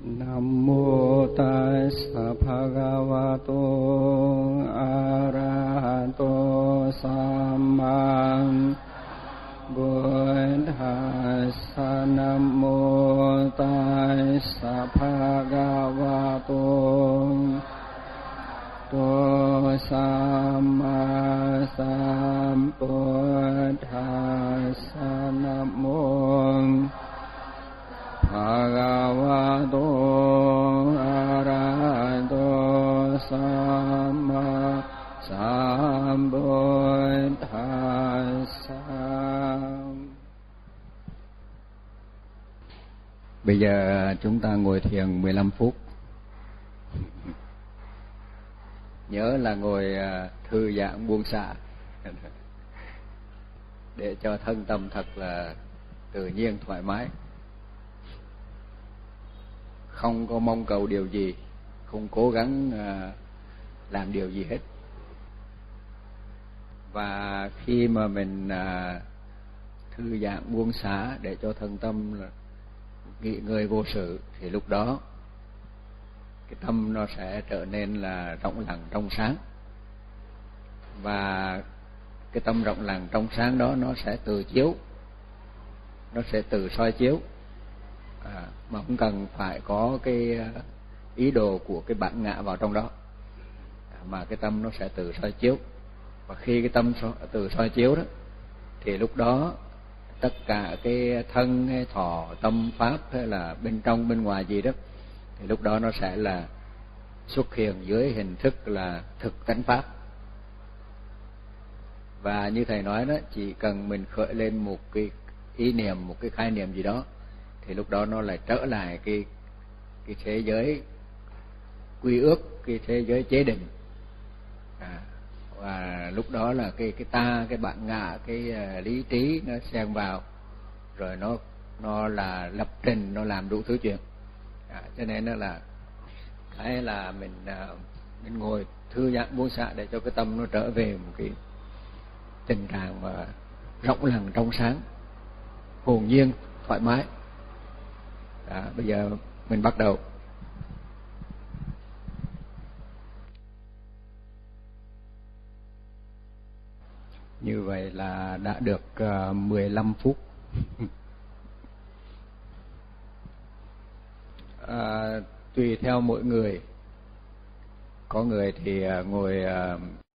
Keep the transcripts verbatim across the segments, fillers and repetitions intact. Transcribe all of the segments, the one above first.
Nam mô Tassa Bhagavato Arahato Samma Buddhassa. Nam mô Tassa Bhagavato Samma Sambuddhassa. Nam mô Bhagavato Arahato Samma Sambuddhassa. Bây giờ chúng ta ngồi thiền mười lăm phút. Nhớ là ngồi thư giãn buông xả để cho thân tâm thật là tự nhiên thoải mái, không có mong cầu điều gì, không cố gắng làm điều gì hết. Và khi mà mình thư giãn buông xả để cho thân tâm nghỉ ngơi vô sự, thì lúc đó cái tâm nó sẽ trở nên là rộng lặng trong sáng. Và cái tâm rộng lặng trong sáng đó nó sẽ tự chiếu, nó sẽ tự soi chiếu, à, mà không cần phải có cái ý đồ của cái bản ngã vào trong đó, à, mà cái tâm nó sẽ tự soi chiếu. Và khi cái tâm tự soi chiếu đó, thì lúc đó tất cả cái thân hay thọ tâm pháp hay là bên trong bên ngoài gì đó, thì lúc đó nó sẽ là xuất hiện dưới hình thức là thực tánh pháp. Và như thầy nói đó, chỉ cần mình khởi lên một cái ý niệm, một cái khái niệm gì đó, thì lúc đó nó lại trở lại cái cái thế giới quy ước, cái thế giới chế định, à, và lúc đó là cái cái ta, cái bản ngã, cái uh, lý trí nó xen vào, rồi nó nó là lập trình, nó làm đủ thứ chuyện. À, cho nên nó là cái là mình uh, mình ngồi thư giãn buông xả để cho cái tâm nó trở về một cái tình trạng mà rộng lặng trong sáng, hồn nhiên thoải mái. Đó, bây giờ mình bắt đầu. Như vậy là đã được uh, mười lăm phút. À, tùy theo mỗi người, có người thì uh, ngồi uh,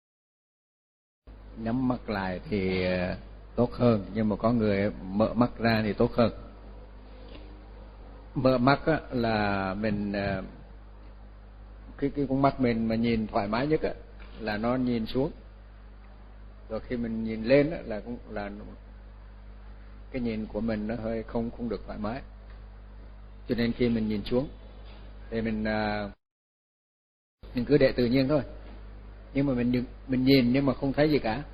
nhắm mắt lại thì uh, tốt hơn, nhưng mà có người mở mắt ra thì tốt hơn. Mở mắt á, là mình uh, cái cái con mắt mình mà nhìn thoải mái nhất á, là nó nhìn xuống. Rồi khi mình nhìn lên á, là cũng là cái nhìn của mình nó hơi không không được thoải mái. Cho nên khi mình nhìn xuống thì mình uh, mình cứ để tự nhiên thôi. Nhưng mà mình mình nhìn nhưng mà không thấy gì cả.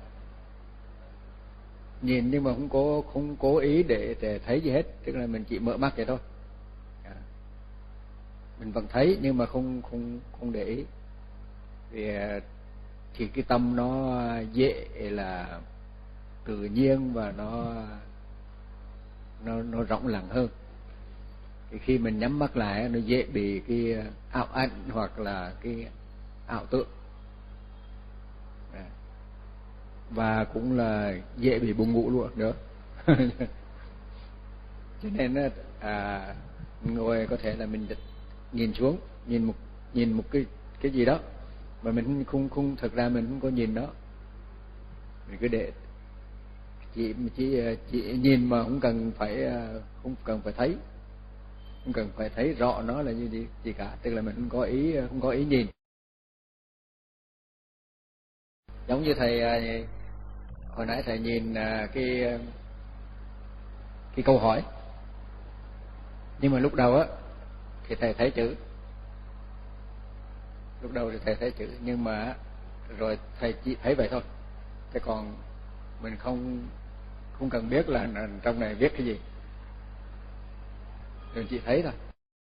Nhìn nhưng mà không cố không cố ý để để thấy gì hết, tức là mình chỉ mở mắt vậy thôi. À, mình vẫn thấy nhưng mà không không không để ý. Vì thì cái tâm nó dễ là tự nhiên và nó nó nó rộng lặng hơn. Thì khi mình nhắm mắt lại nó dễ bị cái ảo ảnh hoặc là cái ảo tưởng, và cũng là dễ bị buồn ngủ luôn nữa. Cho nên à, ngồi có thể là mình nhìn xuống, nhìn một nhìn một cái cái gì đó mà mình không không thực ra mình không có nhìn đó, mình cứ để chỉ chỉ chỉ nhìn mà không cần phải không cần phải thấy, không cần phải thấy rõ nó là như gì, gì cả, tức là mình không có ý không có ý nhìn. Giống như thầy hồi nãy thầy nhìn cái cái câu hỏi, nhưng mà lúc đầu á thì thầy thấy chữ, lúc đầu thì thầy thấy chữ, nhưng mà rồi thầy chỉ thấy vậy thôi. Thế còn mình không không cần biết là trong này viết cái gì, mình chỉ thấy thôi.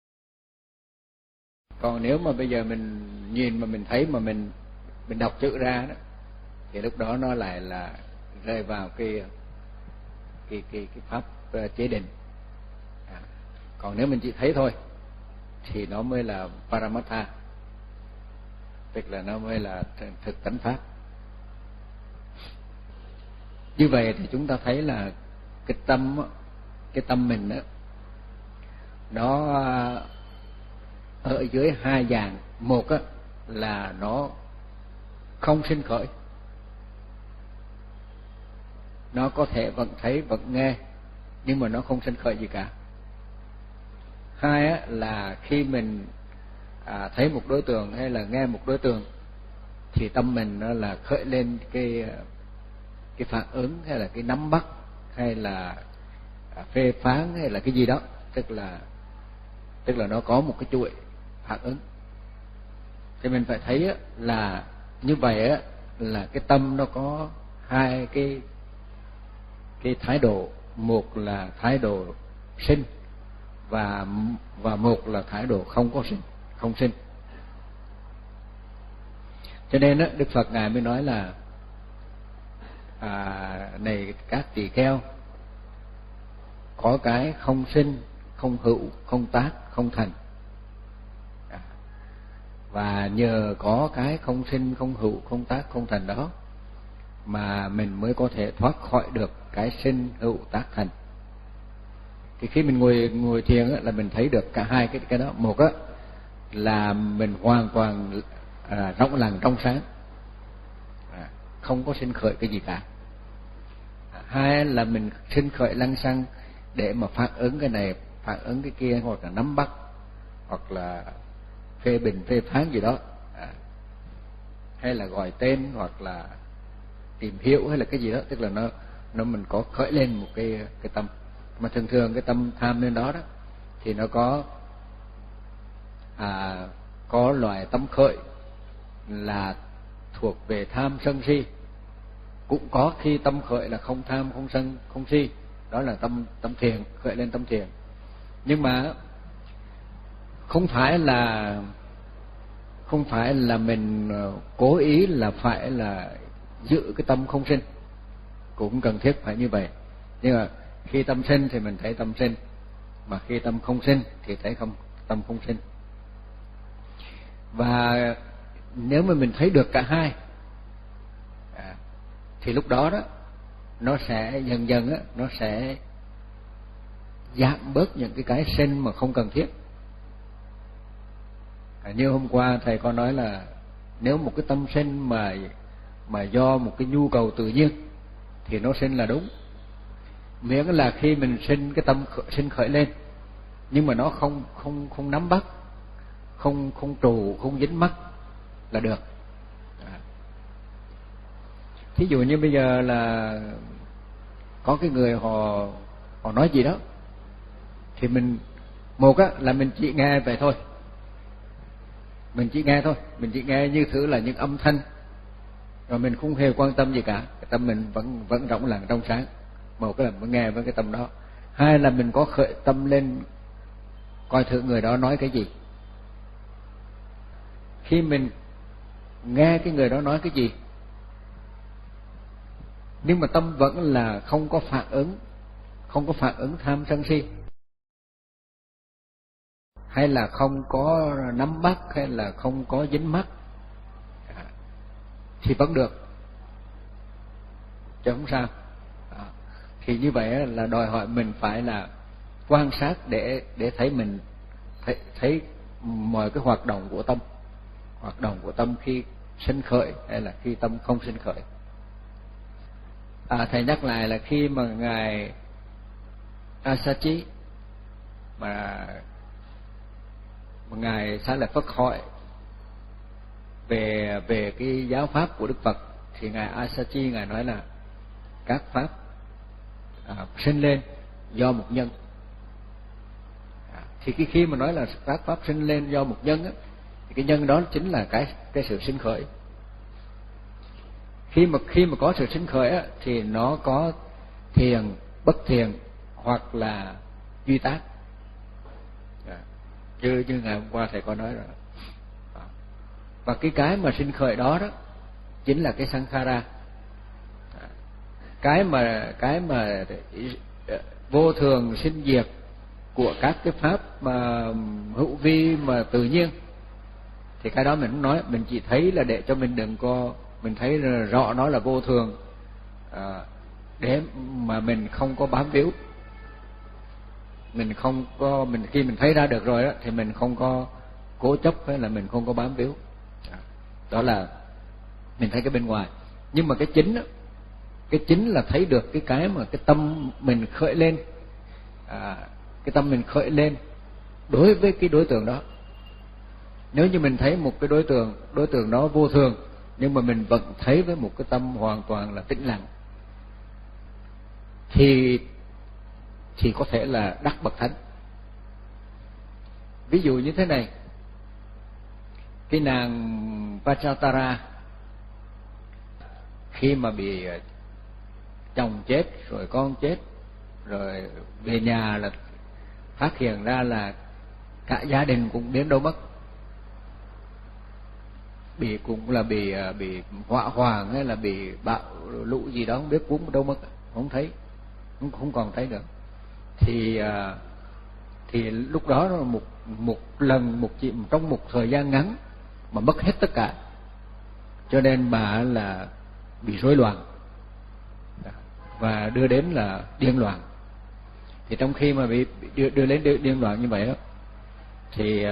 Còn nếu mà bây giờ mình nhìn mà mình thấy mà mình mình đọc chữ ra đó, thì lúc đó nó lại là rơi vào cái cái cái cái pháp chế định. À, còn nếu mình chỉ thấy thôi thì nó mới là Paramatha, tức là nó mới là thực tánh pháp. Như vậy thì chúng ta thấy là cái tâm cái tâm mình đó, nó ở dưới hai dạng. Một á, là nó không sinh khởi, nó có thể vẫn thấy vẫn nghe nhưng mà nó không sinh khởi gì cả. Hai á, là khi mình à, thấy một đối tượng hay là nghe một đối tượng thì tâm mình nó là khởi lên cái cái phản ứng hay là cái nắm bắt hay là phê phán hay là cái gì đó, tức là tức là nó có một cái chuỗi phản ứng. Thì mình phải thấy á, là như vậy á, là cái tâm nó có hai cái cái thái độ, một là thái độ sinh và và một là thái độ không có sinh, không sinh. Cho nên á, Đức Phật ngài mới nói là à, này các tỳ kheo, có cái không sinh, không hữu, không tác, không thành. À, và nhờ có cái không sinh, không hữu, không tác, không thành đó mà mình mới có thể thoát khỏi được cái sinh hữu tác thành. Thì khi mình ngồi ngồi thiền á, là mình thấy được cả hai cái cái đó. Một á, là mình hoàn toàn à, rộng lặng trong sáng, à, không có sinh khởi cái gì cả. À, hai là mình sinh khởi lăng xăng để mà phản ứng cái này, phản ứng cái kia, hoặc là nắm bắt, hoặc là phê bình, phê phán gì đó, à, hay là gọi tên, hoặc là tìm hiểu hay là cái gì đó, tức là nó nó mình có khởi lên một cái cái tâm. Mà thường thường cái tâm tham lên đó đó thì nó có à, có loại tâm khởi là thuộc về tham sân si, cũng có khi tâm khởi là không tham, không sân, không si, đó là tâm tâm thiền, khởi lên tâm thiền. Nhưng mà không phải là không phải là mình cố ý là phải là giữ cái tâm không sinh, cũng cần thiết phải như vậy. Nhưng mà khi tâm sinh thì mình thấy tâm sinh, mà khi tâm không sinh thì thấy không tâm không sinh. Và nếu mà mình thấy được cả hai à, thì lúc đó đó nó sẽ dần dần á, nó sẽ giảm bớt những cái cái sinh mà không cần thiết. À, như hôm qua thầy có nói là nếu một cái tâm sinh mà mà do một cái nhu cầu tự nhiên thì nó sinh là đúng, miễn là khi mình sinh cái tâm khởi, sinh khởi lên nhưng mà nó không không không nắm bắt, không không trù, không dính mắc là được. À. Thí dụ như bây giờ là có cái người họ họ nói gì đó thì mình, một á là mình chỉ nghe vậy thôi, mình chỉ nghe thôi, mình chỉ nghe như thử là những âm thanh, rồi mình không hề quan tâm gì cả, cái tâm mình vẫn vẫn rộng lặng trong sáng. Một cái là mình nghe với cái tâm đó. Hai là mình có khởi tâm lên coi thử người đó nói cái gì. Khi mình nghe cái người đó nói cái gì nhưng mà tâm vẫn là không có phản ứng, không có phản ứng tham sân si, hay là không có nắm bắt, hay là không có dính mắc thì vẫn được, chứ không sao. À, thì như vậy là đòi hỏi mình phải là quan sát để để thấy mình thấy, thấy mọi cái hoạt động của tâm, hoạt động của tâm khi sinh khởi hay là khi tâm không sinh khởi. À, thầy nhắc lại là khi mà ngài Asachi mà, mà ngài Xá Lợi Phất hỏi về về cái giáo pháp của Đức Phật thì ngài Asachi ngài nói là các pháp à, sinh lên do một nhân. À, thì cái khi mà nói là các pháp sinh lên do một nhân á, thì cái nhân đó chính là cái cái sự sinh khởi. Khi mà khi mà có sự sinh khởi á, thì nó có thiền, bất thiền hoặc là duy tác. À, như như ngày hôm qua thầy có nói rồi. À, và cái cái mà sinh khởi đó đó chính là cái sankhara. À, cái mà cái mà vô thường sinh diệt của các cái pháp mà hữu vi mà tự nhiên, thì cái đó mình không nói, mình chỉ thấy là để cho mình đừng có, mình thấy rõ nó là vô thường, à, để mà mình không có bám víu, mình không có, mình khi mình thấy ra được rồi đó thì mình không có cố chấp hay là mình không có bám víu. Đó là mình thấy cái bên ngoài. Nhưng mà cái chính đó, cái chính là thấy được cái cái mà cái tâm mình khởi lên, à, cái tâm mình khởi lên đối với cái đối tượng đó. Nếu như mình thấy một cái đối tượng, đối tượng đó vô thường, nhưng mà mình vẫn thấy với một cái tâm hoàn toàn là tĩnh lặng, thì thì có thể là đắc bậc thánh. Ví dụ như thế này, cái nàng Vajratara khi mà bị chồng chết rồi con chết rồi về nhà là phát hiện ra là cả gia đình cũng biến đâu mất, bị cũng là bị bị hỏa hoạn hay là bị bão lũ gì đó không biết, cuốn đâu mất, không thấy, không không còn thấy nữa. Thì thì lúc đó là một một lần một chị trong một thời gian ngắn mà mất hết tất cả, cho nên bà là bị rối loạn và đưa đến là điên loạn. Thì trong khi mà bị đưa, đưa đến điên loạn như vậy đó, thì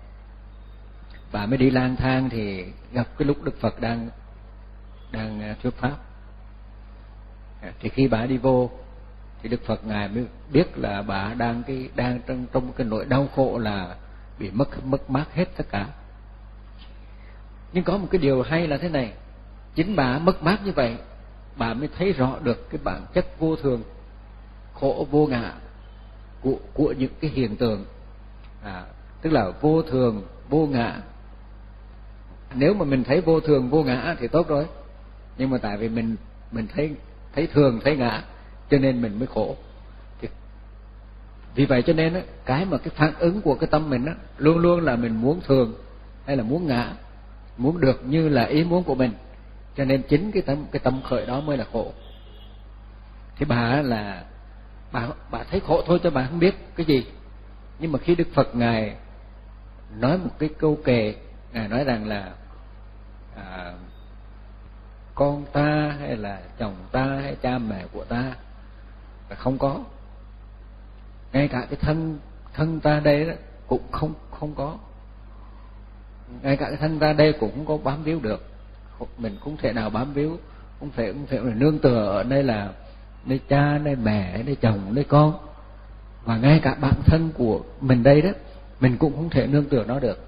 bà mới đi lang thang, thì gặp cái lúc Đức Phật đang đang thuyết pháp. Thì khi bà đi vô thì Đức Phật ngài mới biết là bà đang cái đang trong trong cái nỗi đau khổ là bị mất mất mát hết tất cả. Nhưng có một cái điều hay là thế này, chính bà mất mát như vậy, bà mới thấy rõ được cái bản chất vô thường, khổ vô ngã của của những cái hiện tượng, à, tức là vô thường vô ngã. Nếu mà mình thấy vô thường vô ngã thì tốt rồi, nhưng mà tại vì mình mình thấy thấy thường thấy ngã cho nên mình mới khổ. Thì vì vậy cho nên á, cái mà cái phản ứng của cái tâm mình á, luôn luôn là mình muốn thường hay là muốn ngã, muốn được như là ý muốn của mình, cho nên chính cái tâm cái tâm khởi đó mới là khổ. Thì bà là bà bà thấy khổ thôi cho bà không biết cái gì. Nhưng mà khi Đức Phật ngài nói một cái câu kệ, ngài nói rằng là à, con ta hay là chồng ta hay cha mẹ của ta là không có, ngay cả cái thân thân ta đây đó cũng không không có, ngay cả cái thân ta đây cũng không có bám víu được, mình cũng thể nào bám víu, không thể không thể là nương tựa ở đây là nơi cha, nơi mẹ, nơi chồng, nơi con, và ngay cả bản thân của mình đây đó mình cũng không thể nương tựa nó được.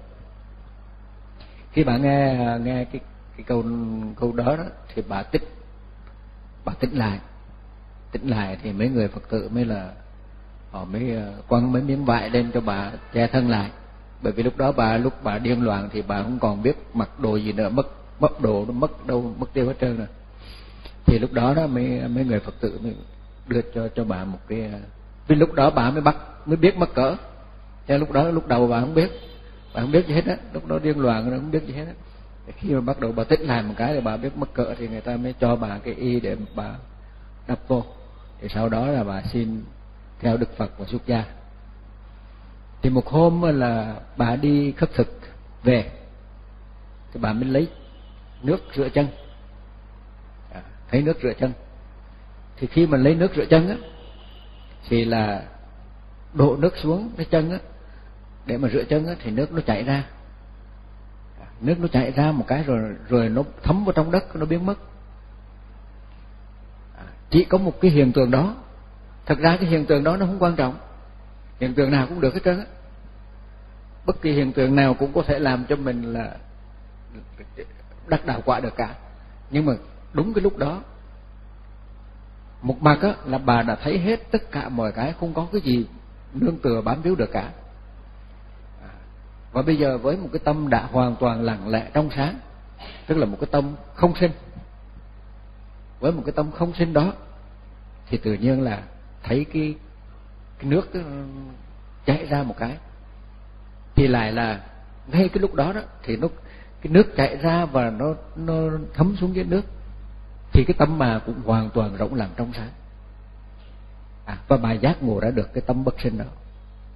Khi bà nghe nghe cái cái câu câu đó, đó thì bà tích bà tỉnh lại tỉnh lại thì mấy người Phật tử mới là họ mới quăng mấy miếng vải lên cho bà che thân lại, bởi vì lúc đó bà lúc bà điên loạn thì bà không còn biết mặc đồ gì nữa, mất mất đồ nó mất đâu mất tiêu hết trơn rồi. Thì lúc đó đó mấy mấy người Phật tử mới đưa cho cho bà một cái, vì lúc đó bà mới bắt mới biết mắc cỡ, cho lúc đó lúc đầu bà không biết bà không biết gì hết á, lúc đó điên loạn nó không biết gì hết á. Khi mà bắt đầu bà tích lại một cái rồi bà biết mắc cỡ thì người ta mới cho bà cái y để bà đắp vô. Thì sau đó là bà xin theo Đức Phật và xuất gia. Thì một hôm là bà đi khất thực về thì bà mới lấy nước rửa chân, à, thấy nước rửa chân. Thì khi mà lấy nước rửa chân á thì là đổ nước xuống cái chân á để mà rửa chân á, thì nước nó chảy ra, nước nó chảy ra một cái rồi rồi nó thấm vào trong đất, nó biến mất. Chỉ có một cái hiện tượng đó, thật ra cái hiện tượng đó nó không quan trọng, hiện tượng nào cũng được hết trơn á, bất kỳ hiện tượng nào cũng có thể làm cho mình là đắc đạo quả được cả. Nhưng mà đúng cái lúc đó một mặt á là bà đã thấy hết tất cả mọi cái, không có cái gì nương tựa bám víu được cả. Và bây giờ với một cái tâm đã hoàn toàn lặng lẽ trong sáng, tức là một cái tâm không sinh, với một cái tâm không sinh đó thì tự nhiên là thấy cái, cái nước cái chảy ra một cái, thì lại là ngay cái lúc đó đó thì nó cái nước chảy ra và nó nó thấm xuống dưới nước, thì cái tâm mà cũng hoàn toàn rộng lặng trong sáng, à, và bà giác ngộ ra được cái tâm bất sinh đó.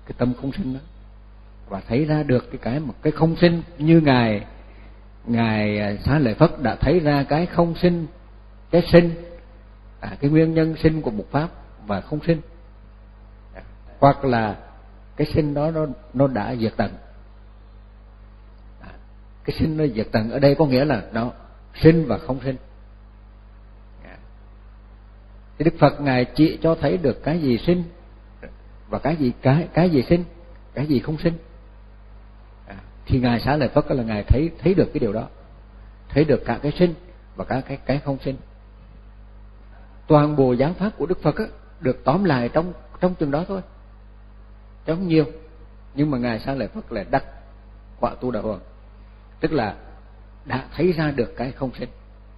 cái tâm không sinh đó, và thấy ra được cái cái một cái không sinh, như ngài ngài Xá Lợi Phất đã thấy ra cái không sinh, cái sinh, à, cái nguyên nhân sinh của một pháp và không sinh, à, hoặc là cái sinh đó nó nó đã diệt tận. À, cái sinh nó diệt tận ở đây có nghĩa là nó sinh và không sinh. À, thì Đức Phật ngài chỉ cho thấy được cái gì sinh và cái gì cái cái gì sinh, cái gì không sinh. À, thì ngài Xá Lợi Phất là ngài thấy thấy được cái điều đó, thấy được cả cái sinh và cả cái cái không sinh. Toàn bộ giáo pháp của Đức Phật á, được tóm lại trong trong chừng đó thôi, chứ không nhiều. Nhưng mà ngài Xá Lợi Phất là đắc quả tu đà hoàng, tức là đã thấy ra được cái không sinh.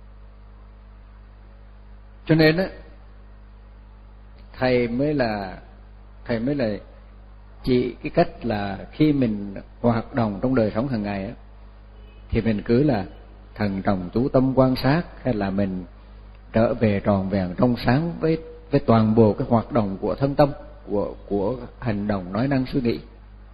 Cho nên á, thầy mới là thầy mới là chỉ cái cách là khi mình hoạt động trong đời sống hàng ngày á, thì mình cứ là thần trọng chú tâm quan sát, hay là mình trở về tròn vẹn trong sáng với với toàn bộ cái hoạt động của thân tâm, của của hành động nói năng suy nghĩ.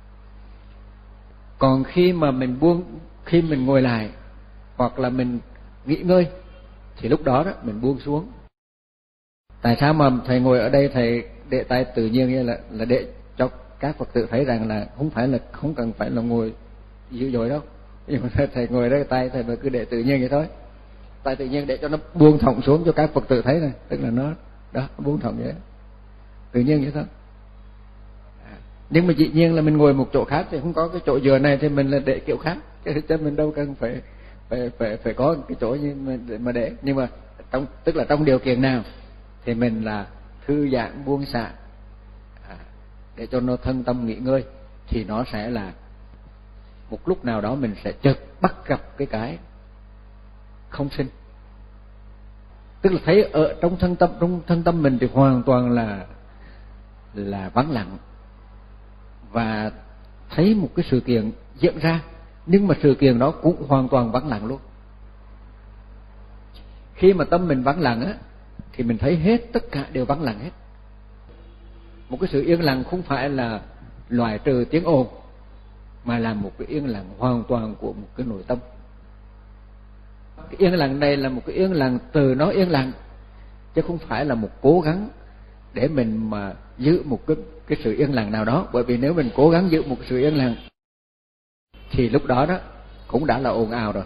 Còn khi mà mình buông, khi mình ngồi lại hoặc là mình nghỉ ngơi, thì lúc đó đó mình buông xuống. Tại sao mà thầy ngồi ở đây thầy để tay tự nhiên như là là để cho các Phật tử thấy rằng là không phải là không cần phải là ngồi dữ dội đâu, nhưng mà thầy ngồi đây tay thầy mà cứ để tự nhiên vậy thôi, tay tự nhiên để cho nó buông thõng xuống cho các Phật tử thấy này, tức là nó đó buông thõng vậy, tự nhiên vậy thôi. À, nhưng mà dĩ nhiên là mình ngồi một chỗ khác thì không có cái chỗ dựa này thì mình là để kiểu khác, chứ mình đâu cần phải phải phải phải có cái chỗ như mà để, mà để nhưng mà trong tức là trong điều kiện nào thì mình là thư giãn buông xả, à, để cho nó thân tâm nghỉ ngơi, thì nó sẽ là một lúc nào đó mình sẽ chợt bắt gặp cái cái không sinh. Tức là thấy ở trong thân tâm trong thân tâm mình thì hoàn toàn là là vắng lặng, và thấy một cái sự kiện diễn ra, nhưng mà sự kiện đó cũng hoàn toàn vắng lặng luôn. Khi mà tâm mình vắng lặng á, thì mình thấy hết, tất cả đều vắng lặng hết. Một cái sự yên lặng không phải là loại trừ tiếng ồn, mà là một cái yên lặng hoàn toàn của một cái nội tâm. Cái yên lặng này là một cái yên lặng từ nó yên lặng, chứ không phải là một cố gắng để mình mà giữ một cái cái sự yên lặng nào đó. Bởi vì nếu mình cố gắng giữ một sự yên lặng thì lúc đó đó cũng đã là ồn ào rồi.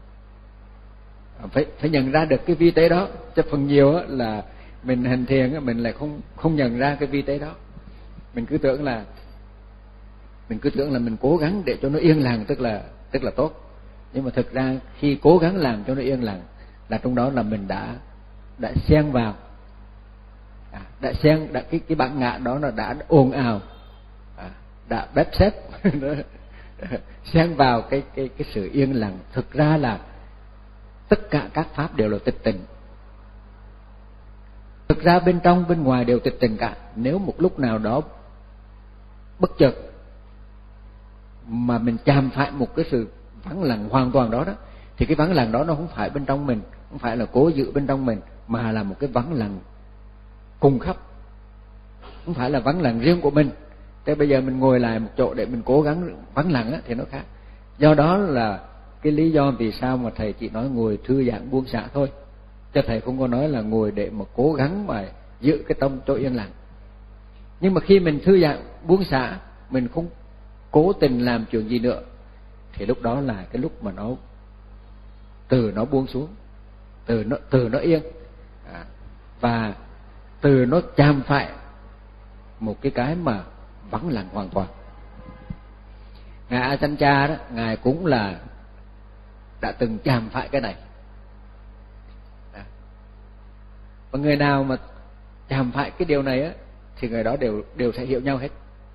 Phải phải nhận ra được cái vi tế đó, chứ phần nhiều á là mình hành thiền á, mình lại không không nhận ra cái vi tế đó. Mình cứ tưởng là mình cứ tưởng là mình cố gắng để cho nó yên lặng, tức là tức là tốt. Nhưng mà thực ra khi cố gắng làm cho nó yên lặng là trong đó là mình đã đã xen vào, à, đã xen đã cái cái bản ngã đó là đã ồn ào, à, đã bếp xếp xen vào cái cái cái sự yên lặng. Thực ra là tất cả các pháp đều là tịch tịnh. Thực ra bên trong bên ngoài đều tịch tịnh cả. Nếu một lúc nào đó bất chợt mà mình chạm phải một cái sự vắng lặng hoàn toàn đó đó, thì cái vắng lặng đó nó không phải bên trong mình, không phải là cố giữ bên trong mình, mà là một cái vắng lặng cùng khắp, không phải là vắng lặng riêng của mình. Thế bây giờ mình ngồi lại một chỗ để mình cố gắng vắng lặng á, thì nó khác. Do đó là cái lý do vì sao mà thầy chỉ nói ngồi thư giãn buông xả thôi, chứ thầy không có nói là ngồi để mà cố gắng mà giữ cái tâm chỗ yên lặng. Nhưng mà khi mình thư giãn buông xả, mình không cố tình làm chuyện gì nữa, thì lúc đó là cái lúc mà nó từ nó buông xuống, từ nó từ nó yên, à, và từ nó chạm phải một cái cái mà vắng lặng hoàn toàn. Ngài A Chanh Cha đó, ngài cũng là đã từng chạm phải cái này. À, và người nào mà chạm phải cái điều này á, thì người đó đều đều sẽ hiểu nhau hết.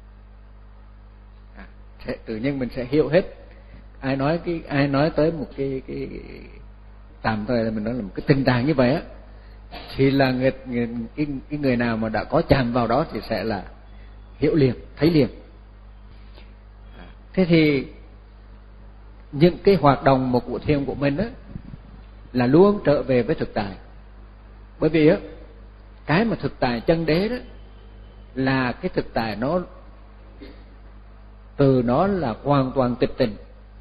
À, sẽ, tự nhiên mình sẽ hiểu hết. Ai nói cái ai nói tới một cái cái tạm thời là mình nói là một cái tình trạng như vậy á, thì là người, người cái, cái người nào mà đã có chạm vào đó thì sẽ là hiểu liền, thấy liền. À, thế thì những cái hoạt động một của thiền của mình á là luôn trở về với thực tại. Bởi vì á, cái mà thực tại chân đế đó là cái thực tại nó từ nó là hoàn toàn tịch tình,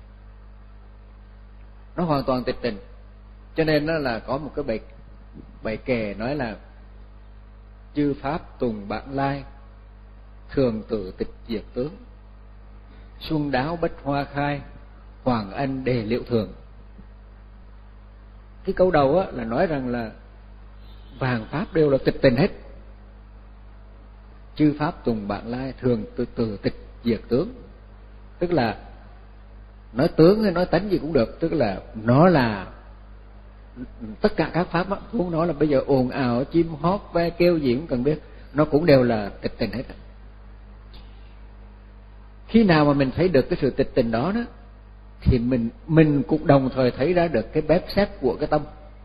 nó hoàn toàn tịch tình. Cho nên nó là có một cái bài bài kệ nói là chư pháp tùng bản lai, thường tự tịch diệt tướng, xuân đáo bách hoa khai, hoàng anh đề liệu thường. Cái câu đầu á là nói rằng là vàng pháp đều là tịch tình hết, chư pháp tùng bản lai, thường tự, tự tịch diệt tướng. Tức là nói tướng hay nói tánh gì cũng được, tức là nó là tất cả các pháp á, muốn nói là bây giờ ồn ào chim hót ve kêu gì cũng cần biết, nó cũng đều là tịch tình hết. Khi nào mà mình thấy được cái sự tịch tình đó đó, thì mình mình cũng đồng thời thấy ra được cái bếp xếp của cái tâm.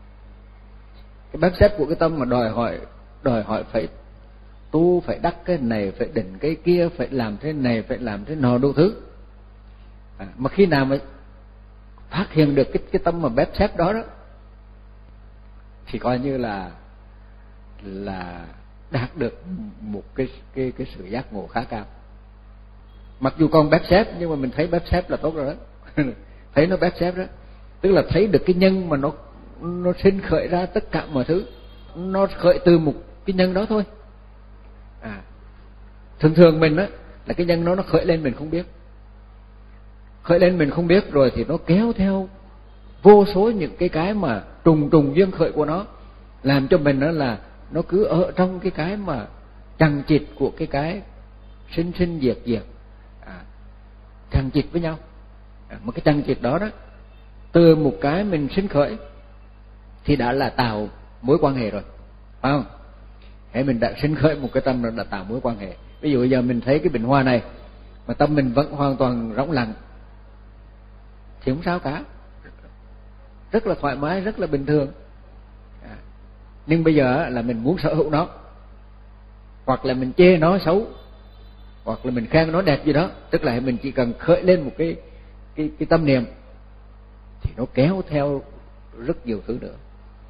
Cái bếp xếp của cái tâm mà đòi hỏi đòi hỏi phải tu, phải đắc cái này, phải định cái kia, phải làm thế này, phải làm thế nọ đủ thứ. À, mà khi nào mà phát hiện được cái cái tâm mà bếp xếp đó đó, thì coi như là là đạt được một cái cái cái sự giác ngộ khá cao. Mặc dù còn bếp xếp nhưng mà mình thấy bếp xếp là tốt rồi đó. Thấy nó bếp xếp đó, tức là thấy được cái nhân mà nó nó sinh khởi ra tất cả mọi thứ, nó khởi từ một cái nhân đó thôi. À, thường thường mình á là cái nhân đó nó khởi lên mình không biết, khởi lên mình không biết rồi thì nó kéo theo vô số những cái cái mà trùng trùng duyên khởi của nó, làm cho mình đó là nó cứ ở trong cái cái mà chằng chịt của cái cái sinh sinh diệt diệt, à, chằng chịt với nhau. À, một cái chằng chịt đó đó, từ một cái mình sinh khởi thì đã là tạo mối quan hệ rồi, phải không? Hãy mình đã sinh khởi một cái tâm là đã tạo mối quan hệ. Ví dụ bây giờ mình thấy cái bình hoa này mà tâm mình vẫn hoàn toàn rỗng lặng thì không sao cả, rất là thoải mái, rất là bình thường. À, nhưng bây giờ là mình muốn sở hữu nó, hoặc là mình chê nó xấu, hoặc là mình khen nó đẹp gì đó, tức là mình chỉ cần khởi lên một cái cái cái tâm niệm thì nó kéo theo rất nhiều thứ nữa.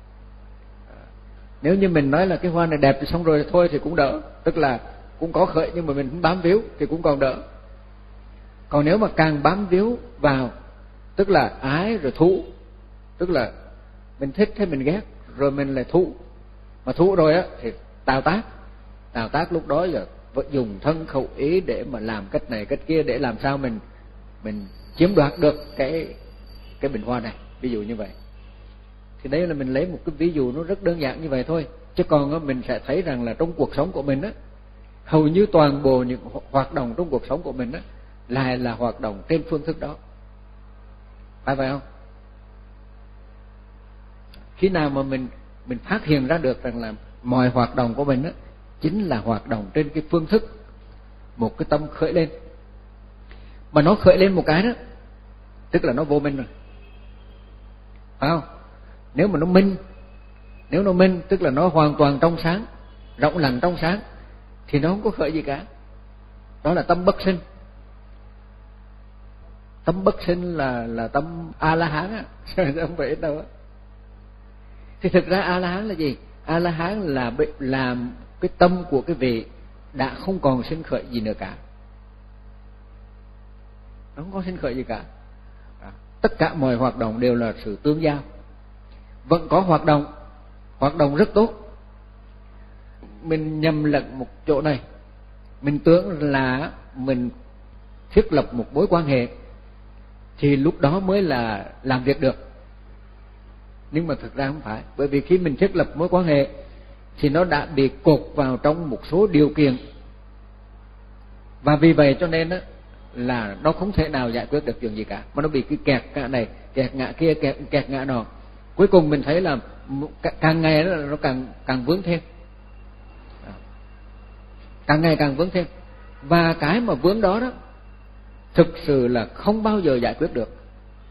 À, nếu như mình nói là cái hoa này đẹp thì xong rồi thôi thì cũng đỡ, tức là cũng có khởi nhưng mà mình không bám víu thì cũng còn đỡ. Còn nếu mà càng bám víu vào, tức là ái rồi thụ, tức là mình thích hay mình ghét rồi mình lại thụ, mà thụ rồi á thì tạo tác, tạo tác lúc đó giờ vẫn dùng thân khẩu ý để mà làm cách này cách kia để làm sao mình mình chiếm đoạt được cái cái bình hoa này, ví dụ như vậy. Thì đấy là mình lấy một cái ví dụ nó rất đơn giản như vậy thôi, chứ còn á, mình sẽ thấy rằng là trong cuộc sống của mình á, hầu như toàn bộ những hoạt động trong cuộc sống của mình á là là hoạt động trên phương thức đó, phải vậy không? Khi nào mà mình mình phát hiện ra được rằng là mọi hoạt động của mình á chính là hoạt động trên cái phương thức một cái tâm khởi lên, mà nó khởi lên một cái đó tức là nó vô minh rồi, phải không? Nếu mà nó minh, nếu nó minh tức là nó hoàn toàn trong sáng, rộng lặng trong sáng, thì nó không có khởi gì cả. Đó là tâm bất sinh. Tâm bất sinh là là tâm A La Hán á, không phải ít đâu á. Thì thực ra A La Hán là gì? A La Hán là làm cái tâm của cái vị đã không còn sinh khởi gì nữa cả, nó không có sinh khởi gì cả. À, tất cả mọi hoạt động đều là sự tương giao. Vẫn có hoạt động, hoạt động rất tốt. Mình nhầm lẫn một chỗ này, mình tưởng là mình thiết lập một mối quan hệ thì lúc đó mới là làm việc được, nhưng mà thực ra không phải. Bởi vì khi mình thiết lập mối quan hệ thì nó đã bị cột vào trong một số điều kiện, và vì vậy cho nên á là nó không thể nào giải quyết được chuyện gì cả, mà nó bị cái kẹt ngã này, kẹt ngã kia, kẹt kẹt ngã nọ. Cuối cùng mình thấy là càng ngày nó nó càng càng vướng thêm, càng ngày càng vướng thêm, và cái mà vướng đó đó thực sự là không bao giờ giải quyết được.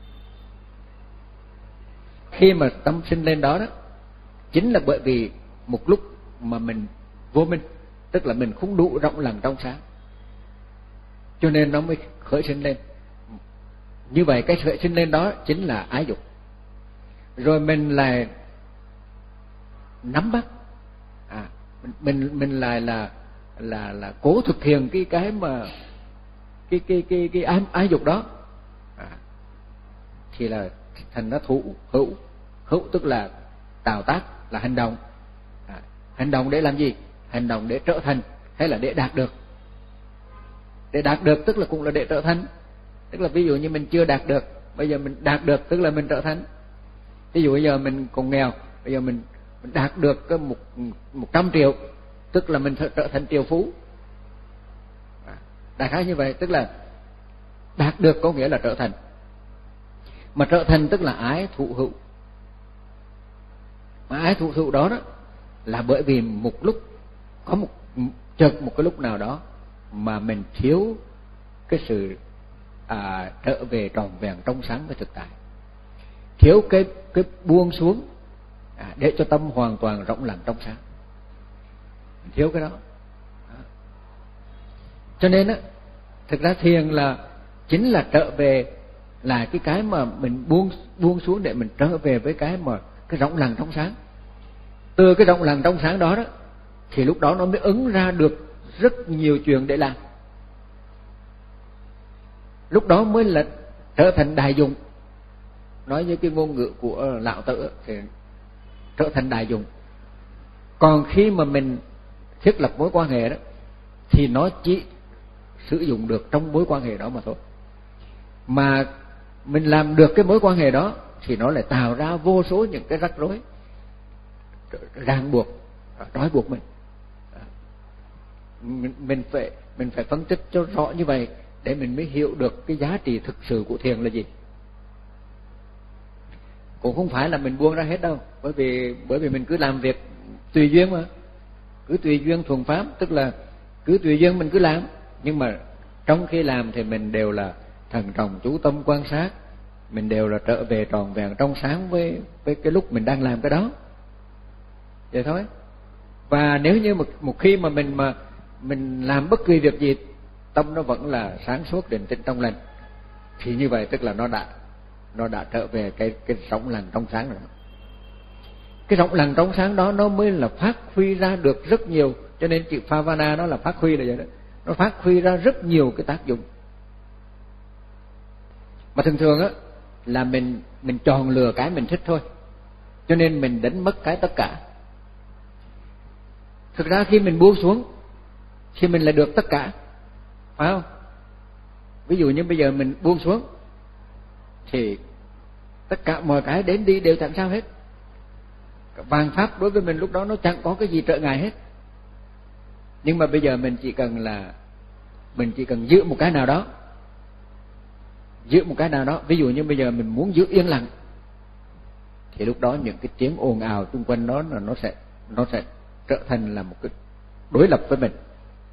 Khi mà tâm sinh lên đó đó chính là bởi vì một lúc mà mình vô minh, tức là mình không đủ rộng lặng trong sáng, cho nên nó mới khởi sinh lên. Như vậy cái khởi sinh lên đó chính là ái dục. Rồi mình lại nắm bắt, à, mình mình mình lại là là là cố thực hiện cái cái mà cái cái cái cái ái, ái dục đó, à, thì là thành nó thủ hữu. Hữu tức là tạo tác, là hành động. À, hành động để làm gì? Hành động để trở thành hay là để đạt được? Để đạt được tức là cũng là để trở thành. Tức là ví dụ như mình chưa đạt được, bây giờ mình đạt được tức là mình trở thành. Ví dụ bây giờ mình còn nghèo, bây giờ mình, mình đạt được cái một một trăm triệu, tức là mình trở thành triệu phú. À, đại khái như vậy, tức là đạt được có nghĩa là trở thành. Mà trở thành tức là ái thụ hữu. Mà ái thụ hữu đó đó là bởi vì một lúc có một chợt một cái lúc nào đó mà mình thiếu cái sự à, trở về tròn vẹn trong sáng với thực tại, thiếu cái cái buông xuống à, để cho tâm hoàn toàn rộng lặng trong sáng, mình thiếu cái đó. đó. Cho nên á, thực ra thiền là chính là trở về là cái cái mà mình buông buông xuống để mình trở về với cái mà cái rộng lặng trong sáng. Từ cái rộng lặng trong sáng đó đó thì lúc đó nó mới ứng ra được rất nhiều chuyện để làm. Lúc đó mới là trở thành đại dụng. Nói như cái ngôn ngữ của Lão Tử thì trở thành đại dụng. Còn khi mà mình thiết lập mối quan hệ đó thì nó chỉ sử dụng được trong mối quan hệ đó mà thôi. Mà mình làm được cái mối quan hệ đó thì nó lại tạo ra vô số những cái rắc rối, ràng buộc, trói buộc mình. mình mình phải mình phải phân tích cho rõ như vậy để mình mới hiểu được cái giá trị thực sự của thiền là gì. Cũng không phải là mình buông ra hết đâu, bởi vì bởi vì mình cứ làm việc tùy duyên mà, cứ tùy duyên thuần pháp, tức là cứ tùy duyên mình cứ làm, nhưng mà trong khi làm thì mình đều là thần trọng chú tâm quan sát, mình đều là trở về tròn vẹn trong sáng với với cái lúc mình đang làm cái đó, vậy thôi. Và nếu như một, một khi mà mình mà mình làm bất kỳ việc gì, tâm nó vẫn là sáng suốt định tĩnh trong lành, thì như vậy tức là nó đã nó đã trở về cái cái rộng lặng trong sáng rồi. Cái rộng lặng trong sáng đó nó mới là phát huy ra được rất nhiều, cho nên chữ Phavana nó là phát huy là vậy đó, nó phát huy ra rất nhiều cái tác dụng. Mà thường thường á là mình mình chọn lựa cái mình thích thôi, cho nên mình đánh mất cái tất cả. Thực ra khi mình buông xuống thì mình lại được tất cả, phải không? Ví dụ như bây giờ mình buông xuống thì tất cả mọi cái đến đi đều chẳng sao hết. Vạn pháp đối với mình lúc đó nó chẳng có cái gì trở ngại hết. Nhưng mà bây giờ mình chỉ cần là mình chỉ cần giữ một cái nào đó, giữ một cái nào đó. Ví dụ như bây giờ mình muốn giữ yên lặng thì lúc đó những cái tiếng ồn ào xung quanh đó là nó sẽ nó sẽ trở thành là một cái đối lập với mình.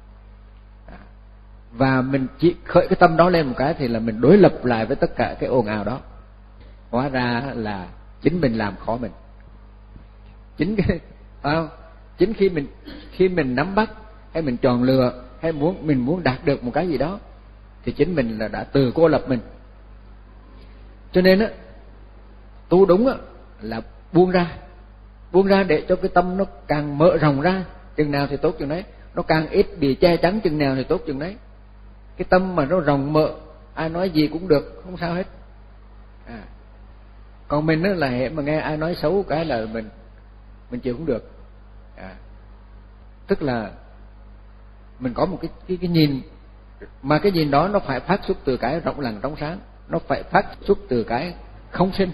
Và mình chỉ khởi cái tâm đó lên một cái thì là mình đối lập lại với tất cả cái ồn ào đó. Hóa ra là chính mình làm khó mình. Chính cái phải không? Chính khi mình khi mình nắm bắt hay mình chọn lựa hay muốn mình muốn đạt được một cái gì đó thì chính mình là đã tự cô lập mình. Cho nên á, tu đúng á là buông ra, buông ra để cho cái tâm nó càng mở rộng ra chừng nào thì tốt chừng đấy, nó càng ít bị che chắn chừng nào thì tốt chừng đấy. Cái tâm mà nó rộng mở, ai nói gì cũng được, không sao hết. À. Còn mình á là hệ mà nghe ai nói xấu cái là mình mình chịu không được. À. Tức là mình có một cái cái cái nhìn, mà cái nhìn đó nó phải phát xuất từ cái rộng lặng trong sáng, nó phải phát xuất từ cái không sinh.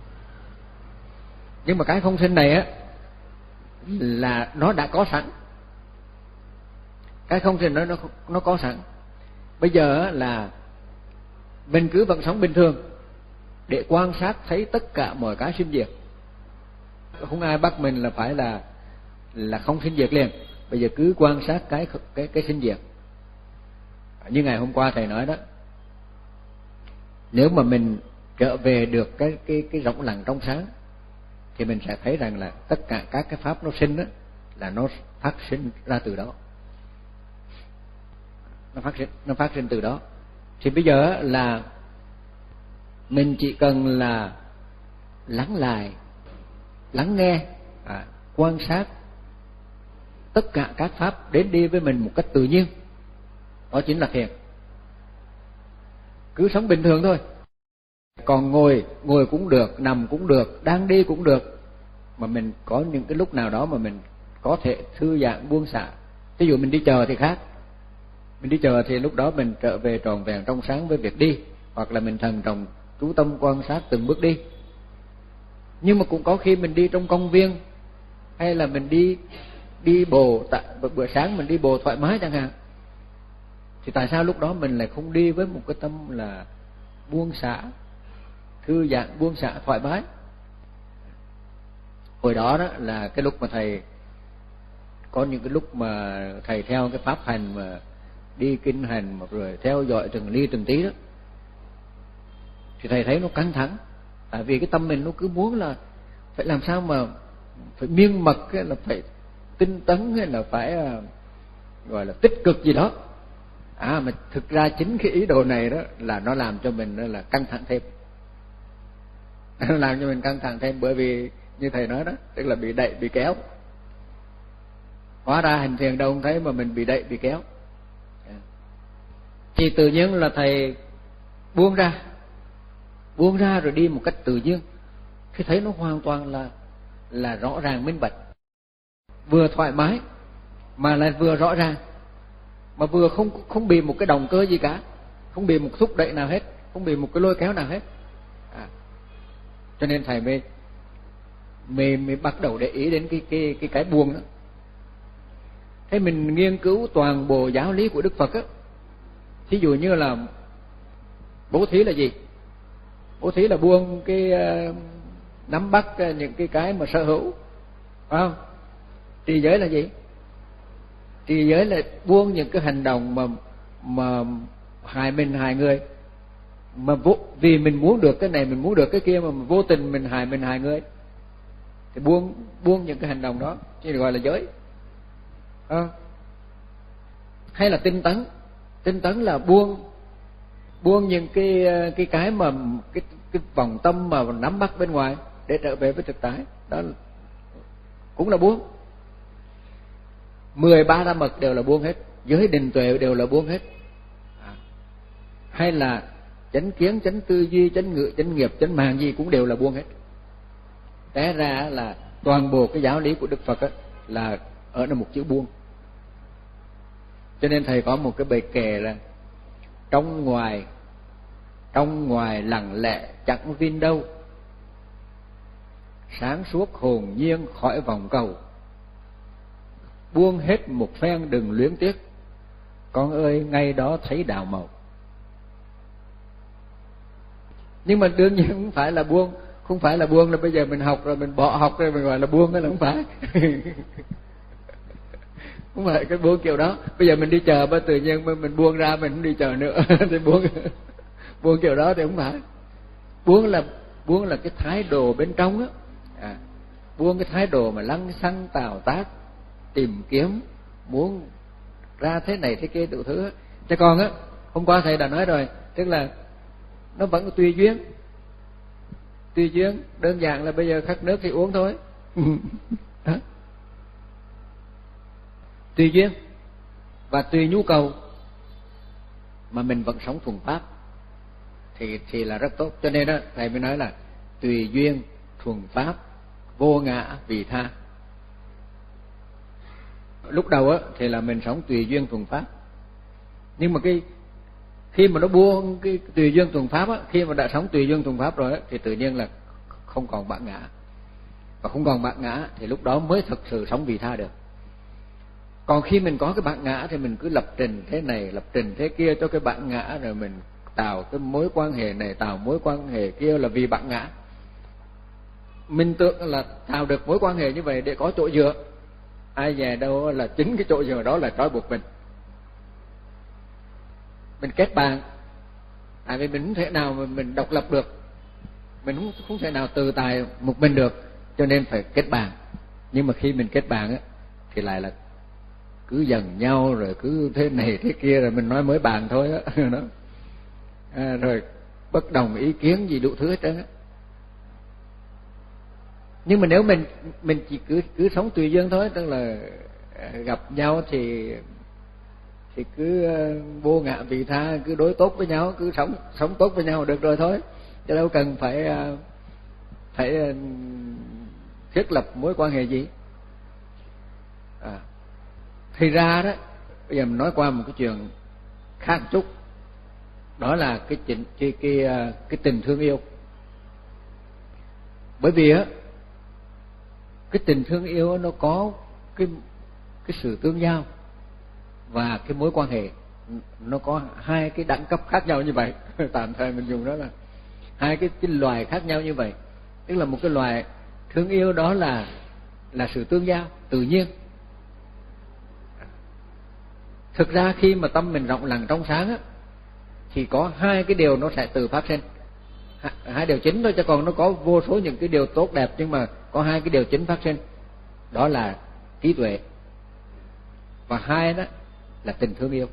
Nhưng mà cái không sinh này á là nó đã có sẵn. Cái không sinh đó nó nó có sẵn. Bây giờ là mình cứ vẫn sống bình thường để quan sát thấy tất cả mọi cái sinh diệt. Không ai bắt mình là phải là là không sinh diệt liền. Bây giờ cứ quan sát cái cái cái sinh diệt. Như ngày hôm qua thầy nói đó, nếu mà mình trở về được cái cái cái rộng lặng trong sáng thì mình sẽ thấy rằng là tất cả các cái pháp nó sinh đó là nó phát sinh ra từ đó. Nó phát sinh nó phát sinh từ đó. Thì bây giờ là mình chỉ cần là lắng lại, lắng nghe, à, quan sát tất cả các pháp đến đi với mình một cách tự nhiên, đó chính là thiền. cứ sống bình thường thôi. Còn ngồi ngồi cũng được, nằm cũng được, đang đi cũng được, mà mình có những cái lúc nào đó mà mình có thể thư giãn buông xả. Ví dụ mình đi chờ thì khác, mình đi chờ thì lúc đó mình trở về tròn vẹn trong sáng với việc đi, hoặc là mình thần trọng chú tâm quan sát từng bước đi. Nhưng mà cũng có khi mình đi trong công viên, hay là mình đi đi bộ, tại bữa sáng mình đi bộ thoải mái chẳng hạn, thì tại sao lúc đó mình lại không đi với một cái tâm là buông xả, thư giãn, buông xả thoải mái? Hồi đó đó là cái lúc mà thầy có những cái lúc mà thầy theo cái pháp hành mà đi kinh hành mà rồi theo dõi từng ly từng tí đó, thì thầy thấy nó căng thẳng. Tại vì cái tâm mình nó cứ muốn là phải làm sao mà phải miên mật, hay là phải tinh tấn, hay là phải gọi là tích cực gì đó. À mà thực ra chính cái ý đồ này đó là nó làm cho mình đó là căng thẳng thêm. Nó làm cho mình căng thẳng thêm, bởi vì như thầy nói đó, tức là bị đẩy, bị kéo. Hóa ra hành thiền đâu không thấy mà mình bị đẩy, bị kéo. Thì tự nhiên là thầy buông ra, buông ra rồi đi một cách tự nhiên, thì thấy nó hoàn toàn là là rõ ràng minh bạch, vừa thoải mái mà lại vừa rõ ràng, mà vừa không không bị một cái động cơ gì cả, không bị một thúc đẩy nào hết, không bị một cái lôi kéo nào hết. À, cho nên thầy mới mới mới bắt đầu để ý đến cái cái cái cái buông đó. Thế mình nghiên cứu toàn bộ giáo lý của Đức Phật á, thí dụ như là bố thí là gì? Bố thí là buông cái uh, nắm bắt uh, những cái cái mà sở hữu, phải không? Trì giới là gì? Trì giới là buông những cái hành động mà mà hại mình, hại người, mà vô, vì mình muốn được cái này, mình muốn được cái kia, mà vô tình mình hại mình, hại người, thì buông buông những cái hành động đó, chứ gọi là giới. À. Hay là tinh tấn, tinh tấn là buông buông những cái cái cái mà cái cái vòng tâm mà nắm bắt bên ngoài để trở về với thực tại, đó cũng là buông. Mười ba la mật đều là buông hết, giới định tuệ đều là buông hết. À. Hay là chánh kiến, chánh tư duy, chánh ngữ, chánh nghiệp, chánh mạng gì cũng đều là buông hết. Té ra là toàn bộ cái giáo lý của Đức Phật á, là ở trong một chữ buông. Cho nên thầy có một cái bài kệ là trong ngoài trong ngoài lặng lẽ chẳng vin đâu, sáng suốt hồn nhiên khỏi vòng cầu, buông hết một phen đừng luyến tiếc, con ơi ngay đó thấy đạo màu. Nhưng mà đương nhiên không phải là buông, không phải là buông là bây giờ mình học rồi mình bỏ học rồi mình gọi là buông, đó là không phải. Không phải cái buông kiểu đó. Bây giờ mình đi chờ mà tự nhiên mình buông ra, mình không đi chờ nữa thì buông buông kiểu đó thì không phải. Buông là buông là cái thái độ bên trong á, à, buông cái thái độ mà lăng xăng tào tác, tìm kiếm, muốn ra thế này thế kia đủ thứ á. Chứ còn á, hôm qua thầy đã nói rồi, tức là nó vẫn tùy duyên. Tùy duyên, đơn giản là bây giờ khát nước thì uống thôi. Đó. Tùy duyên và tùy nhu cầu mà mình vẫn sống thuần pháp thì thì là rất tốt. Cho nên đó thầy mới nói là tùy duyên thuần pháp, vô ngã vị tha. Lúc đầu á thì là mình sống tùy duyên thuần pháp, nhưng mà cái khi mà nó buông cái tùy duyên thuần pháp á, khi mà đã sống tùy duyên thuần pháp rồi á, thì tự nhiên là không còn bản ngã, và không còn bản ngã thì lúc đó mới thực sự sống vị tha được. Còn khi mình có cái bản ngã thì mình cứ lập trình thế này, lập trình thế kia cho cái bản ngã, rồi mình tạo cái mối quan hệ này, tạo mối quan hệ kia là vì bản ngã. Mình tưởng là tạo được mối quan hệ như vậy để có chỗ dựa, ai dè đâu là chính cái chỗ dựa đó là trói buộc mình. Mình kết bạn, tại vì mình không thể nào mà mình độc lập được, mình không không thể nào tự tài một mình được, cho nên phải kết bạn. Nhưng mà khi mình kết bạn á thì lại là cứ dần nhau, rồi cứ thế này thế kia, rồi mình nói mới bàn thôi á. Đó. À, rồi bất đồng ý kiến gì đủ thứ hết trơn á. Nhưng mà nếu mình mình chỉ cứ cứ sống tùy duyên thôi, tức là gặp nhau thì thì cứ vô ngã vị tha, cứ đối tốt với nhau, cứ sống sống tốt với nhau được rồi thôi, chứ đâu cần phải phải thiết lập mối quan hệ gì. À, thì ra đó, bây giờ mình nói qua một cái chuyện khác một chút, đó là cái chuyện cái cái cái tình thương yêu. Bởi vì á, cái tình thương yêu nó có cái cái sự tương giao và cái mối quan hệ, nó có hai cái đẳng cấp khác nhau như vậy. Tạm thời mình dùng đó là hai cái, cái loài khác nhau như vậy. Tức là một cái loài thương yêu đó là là sự tương giao tự nhiên. Thực ra khi mà tâm mình rộng lặng trong sáng á, thì có hai cái điều nó sẽ tự phát sinh, hai điều chính thôi, chứ còn nó có vô số những cái điều tốt đẹp, nhưng mà có hai cái điều chính phát sinh, đó là trí tuệ, và hai đó là tình thương yêu.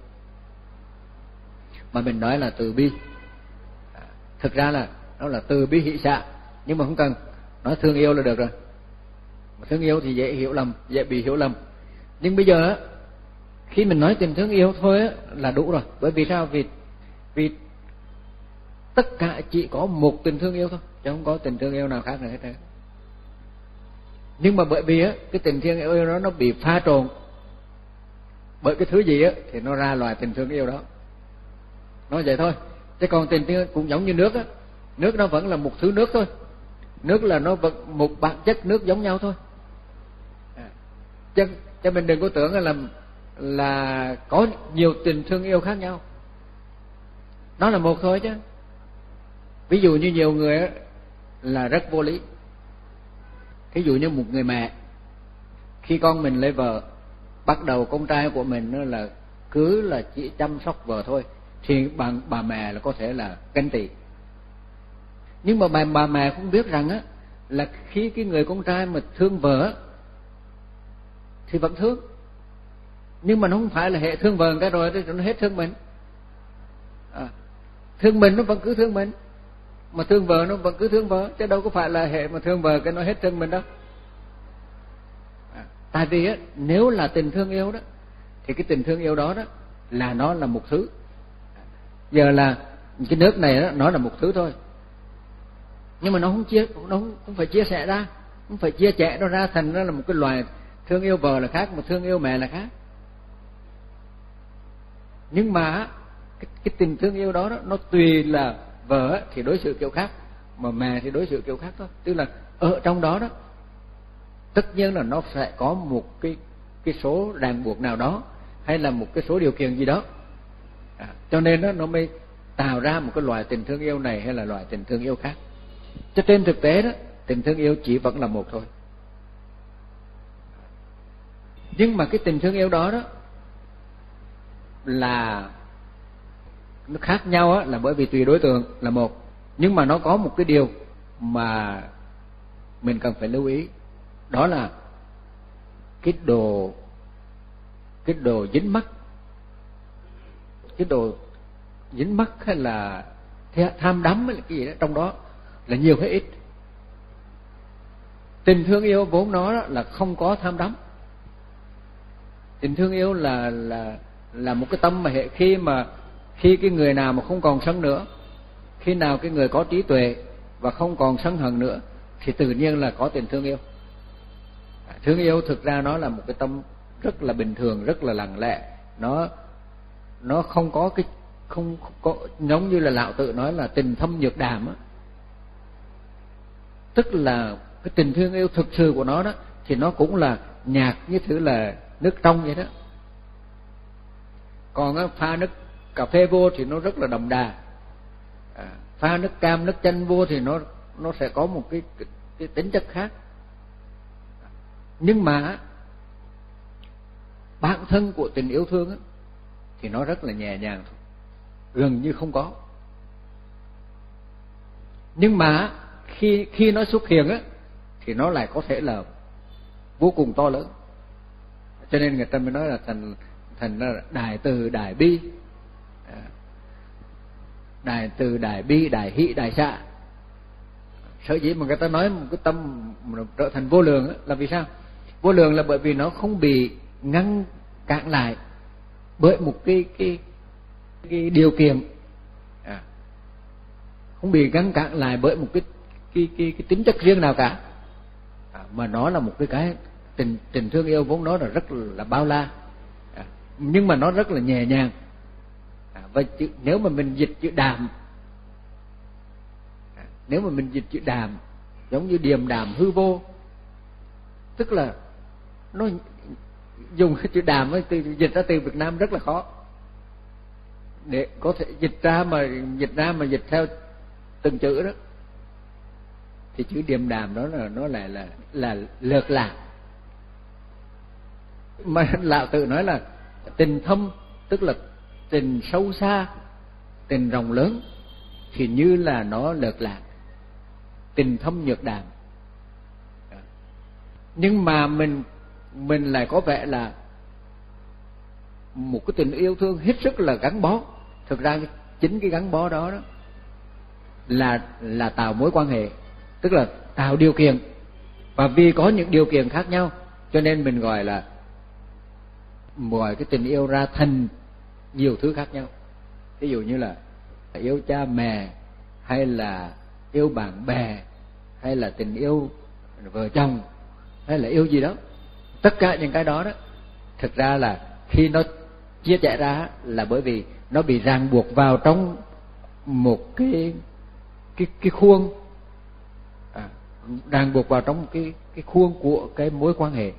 Mà mình nói là từ bi, thực ra là nó là từ bi hỷ xả, nhưng mà không cần nói thương yêu là được rồi. Mà thương yêu thì dễ hiểu lầm, dễ bị hiểu lầm. Nhưng bây giờ á, khi mình nói tình thương yêu thôi á, là đủ rồi. Bởi vì sao? Vì vì tất cả chỉ có một tình thương yêu thôi, chứ không có tình thương yêu nào khác nữa hết trơn. Nhưng mà bởi vì á, cái tình thương yêu đó nó bị pha trộn bởi cái thứ gì á, thì nó ra loài tình thương yêu đó. Nói vậy thôi. Chứ còn tình thương cũng giống như nước á, nước nó vẫn là một thứ nước thôi, nước là nó vẫn một bản chất nước giống nhau thôi. À, chứ, chứ mình đừng có tưởng là là có nhiều tình thương yêu khác nhau, nó là một thôi chứ. Ví dụ như nhiều người á, là rất vô lý. Ví dụ như một người mẹ, khi con mình lấy vợ, bắt đầu con trai của mình là cứ là chỉ chăm sóc vợ thôi, thì bà, bà mẹ là có thể là ganh tị. Nhưng mà bà, bà mẹ không biết rằng á, là khi cái người con trai mà thương vợ thì vẫn thương, nhưng mà nó không phải là hệ thương vợ cái rồi nó hết thương mình. À, thương mình nó vẫn cứ thương mình, mà thương vợ nó vẫn cứ thương vợ, chứ đâu có phải là hệ mà thương vợ cái nó hết thương mình đâu. À, tại vì á, nếu là tình thương yêu đó, thì cái tình thương yêu đó đó là nó là một thứ. Giờ là cái nước này đó, nó là một thứ thôi, nhưng mà nó không chia, nó không, không phải chia sẻ ra, không phải chia sẻ nó ra thành nó là một cái loài thương yêu vợ là khác, mà thương yêu mẹ là khác. Nhưng mà cái, cái tình thương yêu đó, đó nó tùy là vợ thì đối xử kiểu khác, mà mẹ thì đối xử kiểu khác thôi. Tức là ở trong đó đó, tất nhiên là nó sẽ có một cái cái số ràng buộc nào đó, hay là một cái số điều kiện gì đó. À, cho nên đó, nó mới tạo ra một cái loại tình thương yêu này hay là loại tình thương yêu khác. Cho trên thực tế đó, tình thương yêu chỉ vẫn là một thôi. Nhưng mà cái tình thương yêu đó đó là nó khác nhau á, là bởi vì tùy đối tượng là một. Nhưng mà nó có một cái điều mà mình cần phải lưu ý, đó là cái đồ cái đồ dính mắc, cái đồ dính mắc hay là tham đắm hay là cái gì đó trong đó là nhiều hay ít. Tình thương yêu vốn nó là không có tham đắm. Tình thương yêu là là là một cái tâm mà hệ khi mà khi cái người nào mà không còn sân nữa, khi nào cái người có trí tuệ và không còn sân hận nữa, thì tự nhiên là có tình thương yêu. Thương yêu thực ra nó là một cái tâm rất là bình thường, rất là lặng lẽ. Nó nó không có cái không có, giống như là Lão Tử nói là tình thâm nhược đàm á, tức là cái tình thương yêu thực sự của nó đó thì nó cũng là nhạt như thứ là nước trong vậy đó. Còn á, pha nước cà phê vô thì nó rất là đậm đà, à, pha nước cam nước chanh vô thì nó nó sẽ có một cái, cái, cái tính chất khác. Nhưng mà bản thân của tình yêu thương á, thì nó rất là nhẹ nhàng thôi, gần như không có. Nhưng mà khi khi nó xuất hiện á, thì nó lại có thể là vô cùng to lớn. Cho nên người ta mới nói là thành thành ra đại từ đại bi, đại từ đại bi, đại hỷ đại xả. Sở dĩ mà người ta nói một cái tâm trở thành vô lượng á, là vì sao? Vô lượng là bởi vì nó không bị ngăn cản lại bởi một cái cái cái điều kiện, à, không bị gắn cản lại bởi một cái cái cái, cái tính chất riêng nào cả, à, mà nó là một cái cái tình tình thương yêu vốn nó là rất là bao la, à, nhưng mà nó rất là nhẹ nhàng, à, và chữ, nếu mà mình dịch chữ đàm, à, nếu mà mình dịch chữ đàm giống như điềm đàm hư vô, tức là nó dùng cái chữ đàm ấy, từ dịch ra từ Việt Nam rất là khó để có thể dịch ra, mà dịch ra mà dịch theo từng chữ đó thì chữ điềm đàm đó là nó lại là là lược lạc. Mà Lão Tử nói là tình thâm, tức là tình sâu xa, tình rộng lớn, thì như là nó lược lạc, tình thâm nhược đàm. Nhưng mà mình mình lại có vẻ là một cái tình yêu thương hết sức là gắn bó. Thực ra chính cái gắn bó đó, đó là là tạo mối quan hệ, tức là tạo điều kiện, và vì có những điều kiện khác nhau cho nên mình gọi là gọi cái tình yêu ra thành nhiều thứ khác nhau. Ví dụ như là yêu cha mẹ, hay là yêu bạn bè, hay là tình yêu vợ chồng, hay là yêu gì đó. Tất cả những cái đó đó thực ra là khi nó chia sẻ ra là bởi vì nó bị ràng buộc vào trong một cái cái cái khuôn, à, ràng buộc vào trong cái cái khuôn của cái mối quan hệ.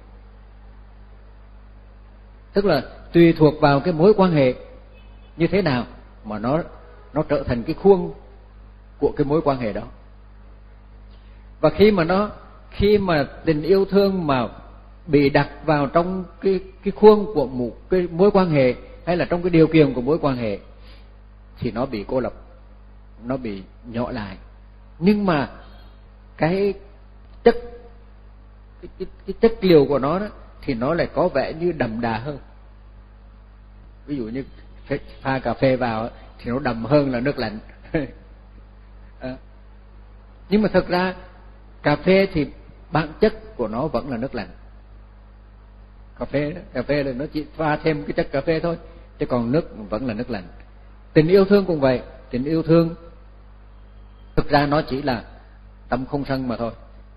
Tức là tùy thuộc vào cái mối quan hệ như thế nào mà nó nó trở thành cái khuôn của cái mối quan hệ đó. Và khi mà nó khi mà tình yêu thương mà bị đặt vào trong cái cái khuôn của một cái mối quan hệ, hay là trong cái điều kiện của mối quan hệ, thì nó bị cô lập, nó bị nhỏ lại. Nhưng mà cái chất cái, cái, cái chất liệu của nó đó thì nó lại có vẻ như đậm đà hơn. Ví dụ như pha cà phê vào thì nó đậm hơn là nước lạnh. À. Nhưng mà thật ra cà phê thì bản chất của nó vẫn là nước lạnh. Cà phê đó, cà phê là nó chỉ pha thêm cái chất cà phê thôi, chứ còn nước vẫn là nước lạnh. Tình yêu thương cũng vậy. Tình yêu thương thực ra nó chỉ là tâm không sân mà thôi.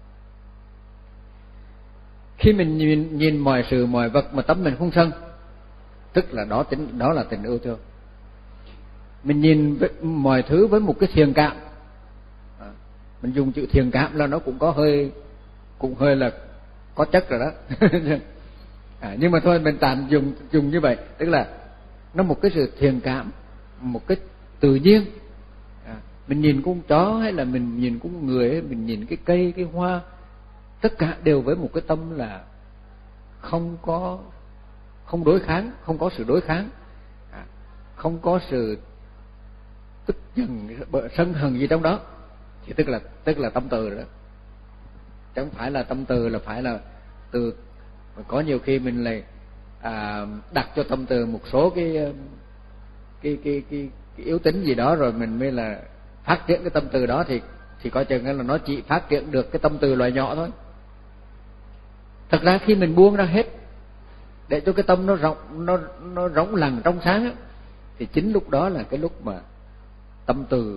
Khi mình nhìn, nhìn mọi sự mọi vật mà tâm mình không sân, tức là đó tính đó là tình yêu thương. Mình nhìn mọi thứ với một cái thiện cảm, à, mình dùng chữ thiện cảm là nó cũng có hơi cũng hơi là có chất rồi đó. À, nhưng mà thôi mình tạm dùng dùng như vậy, tức là nó một cái sự thiện cảm, một cái tự nhiên. À, mình nhìn con chó hay là mình nhìn con người ấy, mình nhìn cái cây cái hoa, tất cả đều với một cái tâm là không có không đối kháng, không có sự đối kháng, à, không có sự tức giận sân hận gì trong đó, thì tức là tức là tâm từ đó. Chẳng phải là tâm từ là phải là từ. Có nhiều khi mình lại à, đặt cho tâm từ một số cái cái, cái cái cái yếu tính gì đó rồi mình mới là phát triển cái tâm từ đó, thì thì coi chừng là nó chỉ phát triển được cái tâm từ loại nhỏ thôi. Thật ra khi mình buông ra hết để cho cái tâm nó rộng nó nó rỗng lặng trong sáng á, thì chính lúc đó là cái lúc mà tâm từ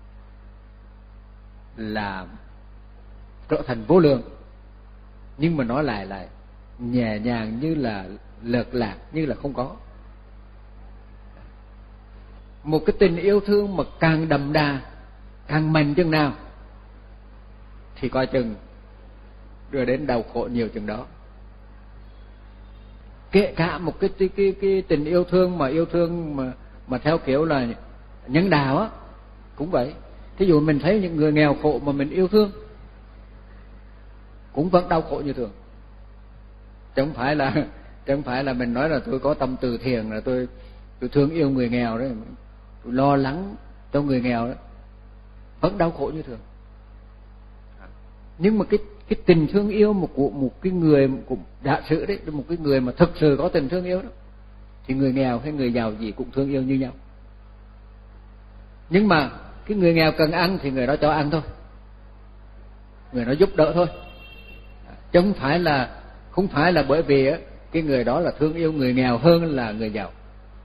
là trở thành vô lượng, nhưng mà nó lại lại nhẹ nhàng, như là lợt lạc, như là không có. Một cái tình yêu thương mà càng đậm đà, càng mạnh chừng nào thì coi chừng đưa đến đau khổ nhiều chừng đó. Kể cả một cái cái cái, cái tình yêu thương mà yêu thương mà mà theo kiểu là nhân đạo á cũng vậy. Thí dụ mình thấy những người nghèo khổ mà mình yêu thương cũng vẫn đau khổ như thường. Chẳng phải là chẳng phải là mình nói là tôi có tâm từ thiện, là tôi tôi thương yêu người nghèo đấy, tôi lo lắng cho người nghèo đó, vẫn đau khổ như thường. Nhưng mà cái cái tình thương yêu một của một cái người, cũng giả sử đấy, một cái người mà thực sự có tình thương yêu đó, thì người nghèo hay người giàu gì cũng thương yêu như nhau. Nhưng mà cái người nghèo cần ăn thì người đó cho ăn thôi, người đó giúp đỡ thôi, chứ không phải là không phải là bởi vì cái người đó là thương yêu người nghèo hơn là người giàu.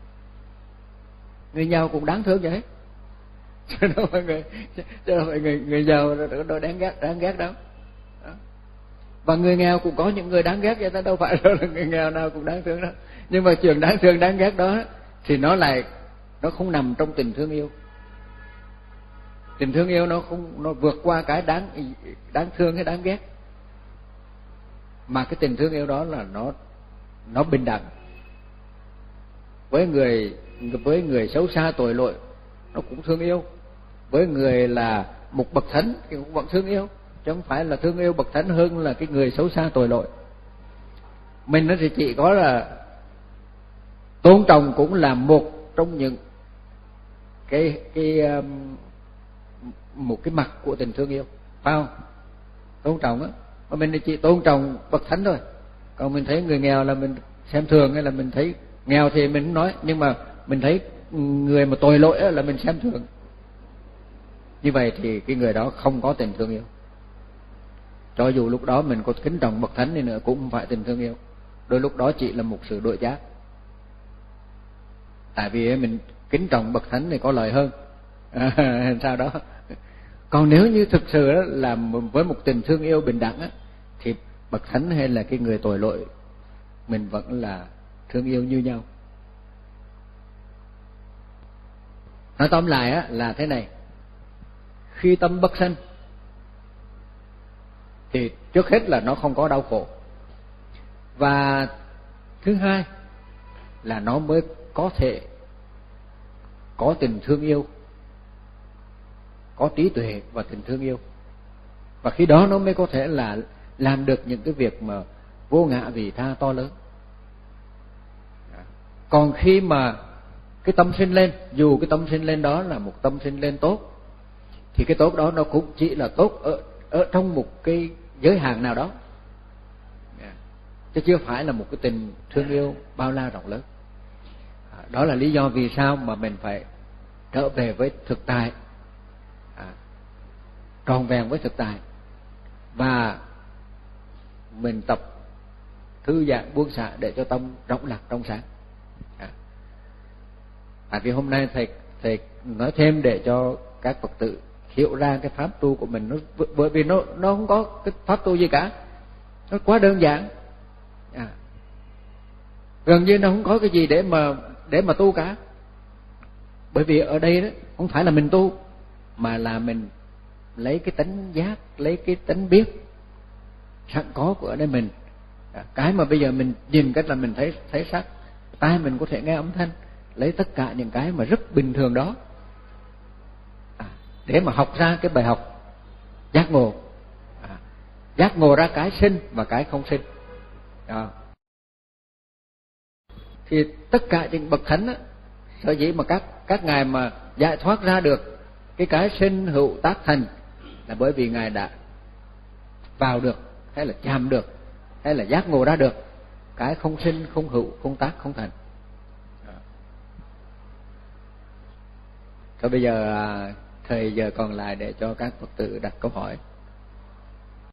người nghèo cũng đáng thương vậy, chứ đâu phải người chứ đâu phải người người giàu đâu đáng ghét đáng ghét đâu. Đó. Và người nghèo cũng có những người đáng ghét vậy, ta đâu phải là người nghèo nào cũng đáng thương đâu. Nhưng mà chuyện đáng thương đáng ghét đó thì nó lại nó không nằm trong tình thương yêu. Tình thương yêu nó không nó vượt qua cái đáng đáng thương hay đáng ghét, mà cái tình thương yêu đó là nó nó bình đẳng. Với người với người xấu xa tội lỗi nó cũng thương yêu, với người là một bậc thánh thì cũng vẫn thương yêu, chứ không phải là thương yêu bậc thánh hơn là cái người xấu xa tội lỗi. Mình nó thì chỉ có là tôn trọng cũng là một trong những cái cái um, một cái mặt của tình thương yêu, phải không? Tôn trọng á, mà mình chỉ tôn trọng bậc thánh thôi. Còn mình thấy người nghèo là mình xem thường, hay là mình thấy nghèo thì mình không nói, nhưng mà mình thấy người mà tội lỗi là mình xem thường. Như vậy thì cái người đó không có tình thương yêu. Cho dù lúc đó mình có kính trọng bậc thánh đi nữa cũng không phải tình thương yêu. Đôi lúc đó chỉ là một sự đổi giác. Tại vì mình kính trọng bậc thánh thì có lợi hơn à, sao đó. Còn nếu như thực sự là với một tình thương yêu bình đẳng thì bậc thánh hay là cái người tội lỗi mình vẫn là thương yêu như nhau. Nói tóm lại là thế này: khi tâm bất sanh thì trước hết là nó không có đau khổ, và thứ hai là nó mới có thể có tình thương yêu, có trí tuệ và tình thương yêu. Và khi đó nó mới có thể là làm được những cái việc mà vô ngã vị tha to lớn. Còn khi mà cái tâm sinh lên, dù cái tâm sinh lên đó là một tâm sinh lên tốt, thì cái tốt đó nó cũng chỉ là tốt ở, ở trong một cái giới hạn nào đó, chứ chưa phải là một cái tình thương yêu bao la rộng lớn. Đó là lý do vì sao mà mình phải trở về với thực tại, à, tròn vẹn với thực tại, và mình tập thư giãn buông xả để cho tâm rộng lạc trong sáng. À. Tại vì hôm nay thầy thầy nói thêm để cho các Phật tử hiểu ra cái pháp tu của mình, nó bởi vì nó nó không có cái pháp tu gì cả, nó quá đơn giản. À. Gần như nó không có cái gì để mà để mà tu cả. Bởi vì ở đây đó không phải là mình tu, mà là mình lấy cái tánh giác, lấy cái tánh biết sẵn có của ở đây mình. À, cái mà bây giờ mình nhìn cách là mình thấy thấy sắc, tai mình có thể nghe âm thanh, lấy tất cả những cái mà rất bình thường đó, à, để mà học ra cái bài học giác ngộ, à, giác ngộ ra cái sinh và cái không sinh. Đó. Thì tất cả những bậc thánh á, sở dĩ mà các các ngài mà giải thoát ra được cái cái sinh hữu tác thành là bởi vì ngài đã vào được, hay là chạm được, hay là giác ngộ ra được cái không sinh, không hữu, không tác, không thành. Thôi bây giờ thời giờ còn lại để cho các Phật tử đặt câu hỏi.